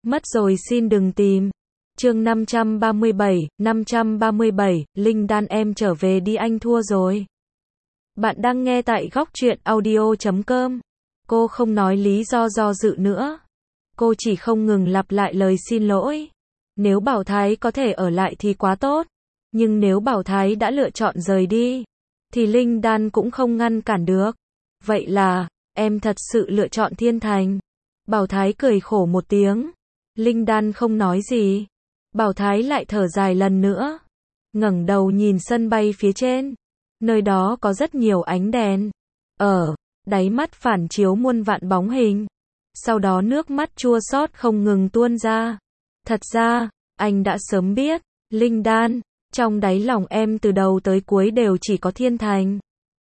Mất rồi xin đừng tìm. Chương 537, Linh Đan em trở về đi anh thua rồi. Bạn đang nghe tại góc truyện audio.com. Cô không nói lý do dự nữa. Cô chỉ không ngừng lặp lại lời xin lỗi. Nếu Bảo Thái có thể ở lại thì quá tốt. Nhưng nếu Bảo Thái đã lựa chọn rời đi, thì Linh Đan cũng không ngăn cản được. Vậy là, em thật sự lựa chọn Thiên Thành. Bảo Thái cười khổ một tiếng. Linh Đan không nói gì. Bảo Thái lại thở dài lần nữa. Ngẩng đầu nhìn sân bay phía trên. Nơi đó có rất nhiều ánh đèn. Ở đáy mắt phản chiếu muôn vạn bóng hình. Sau đó nước mắt chua xót không ngừng tuôn ra. Thật ra, anh đã sớm biết, Linh Đan, trong đáy lòng em từ đầu tới cuối đều chỉ có Thiên Thành.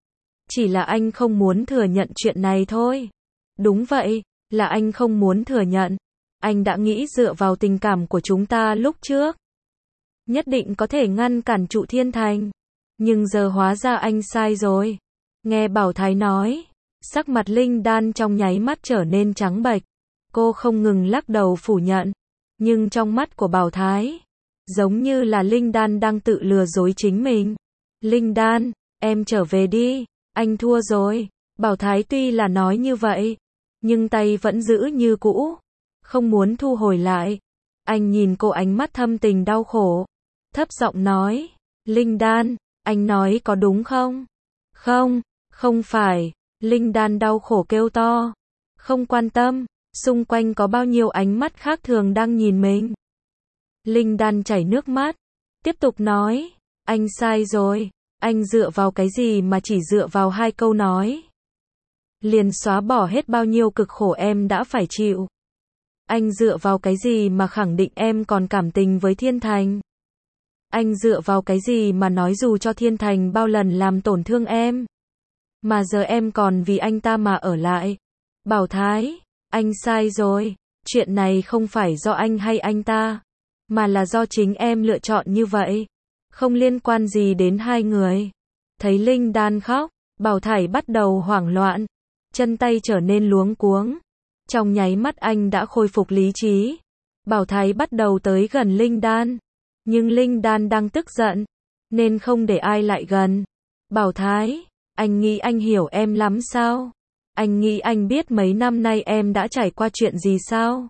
Chỉ là anh không muốn thừa nhận chuyện này thôi. Đúng vậy, là anh không muốn thừa nhận. Anh đã nghĩ dựa vào tình cảm của chúng ta lúc trước, nhất định có thể ngăn cản trụ Thiên Thành. Nhưng giờ hóa ra anh sai rồi. Nghe Bảo Thái nói, sắc mặt Linh Đan trong nháy mắt trở nên trắng bệch. Cô không ngừng lắc đầu phủ nhận. Nhưng trong mắt của Bảo Thái, giống như là Linh Đan đang tự lừa dối chính mình. Linh Đan, em trở về đi, anh thua rồi. Bảo Thái tuy là nói như vậy, nhưng tay vẫn giữ như cũ, không muốn thu hồi lại. Anh nhìn cô ánh mắt thâm tình đau khổ, thấp giọng nói, Linh Đan, anh nói có đúng không? Không, không phải. Linh Đan đau khổ kêu to, không quan tâm, xung quanh có bao nhiêu ánh mắt khác thường đang nhìn mình. Linh Đan chảy nước mắt, tiếp tục nói, anh sai rồi, anh dựa vào cái gì mà chỉ dựa vào 2 câu nói liền xóa bỏ hết bao nhiêu cực khổ em đã phải chịu. Anh dựa vào cái gì mà khẳng định em còn cảm tình với Thiên Thành? Anh dựa vào cái gì mà nói dù cho Thiên Thành bao lần làm tổn thương em, mà giờ em còn vì anh ta mà ở lại? Bảo Thái, anh sai rồi, chuyện này không phải do anh hay anh ta, mà là do chính em lựa chọn như vậy, không liên quan gì đến 2 người. Thấy Linh Đan khóc, Bảo Thái bắt đầu hoảng loạn, chân tay trở nên luống cuống. Trong nháy mắt anh đã khôi phục lý trí. Bảo Thái bắt đầu tới gần Linh Đan, nhưng Linh Đan đang tức giận, nên không để ai lại gần. Bảo Thái, anh nghĩ anh hiểu em lắm sao? Anh nghĩ anh biết mấy năm nay em đã trải qua chuyện gì sao?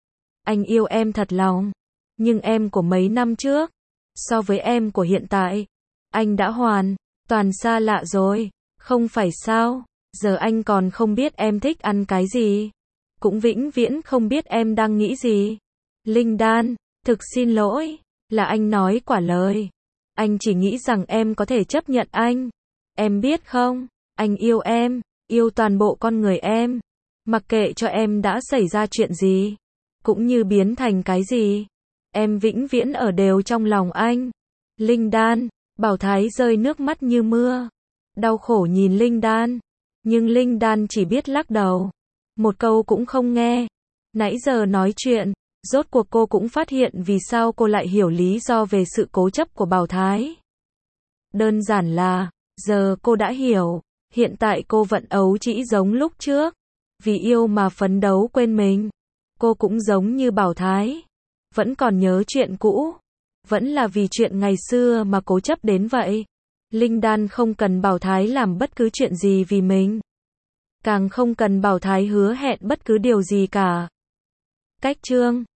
Anh yêu em thật lòng, nhưng em của mấy năm trước, so với em của hiện tại, anh đã hoàn toàn xa lạ rồi, không phải sao? Giờ anh còn không biết em thích ăn cái gì, cũng vĩnh viễn không biết em đang nghĩ gì. Linh Đan, thực xin lỗi, là anh nói quả lời. Anh chỉ nghĩ rằng em có thể chấp nhận anh. Em biết không, anh yêu em, yêu toàn bộ con người em. Mặc kệ cho em đã xảy ra chuyện gì, cũng như biến thành cái gì, em vĩnh viễn ở đều trong lòng anh. Linh Đan, Bảo Thái rơi nước mắt như mưa, đau khổ nhìn Linh Đan, nhưng Linh Đan chỉ biết lắc đầu, một câu cũng không nghe. Nãy giờ nói chuyện, rốt cuộc cô cũng phát hiện vì sao cô lại hiểu lý do về sự cố chấp của Bảo Thái. Đơn giản là, giờ cô đã hiểu, hiện tại cô vẫn ấu trĩ giống lúc trước, vì yêu mà phấn đấu quên mình. Cô cũng giống như Bảo Thái, vẫn còn nhớ chuyện cũ, vẫn là vì chuyện ngày xưa mà cố chấp đến vậy. Linh Đan không cần Bảo Thái làm bất cứ chuyện gì vì mình, càng không cần Bảo Thái hứa hẹn bất cứ điều gì cả. Cách chương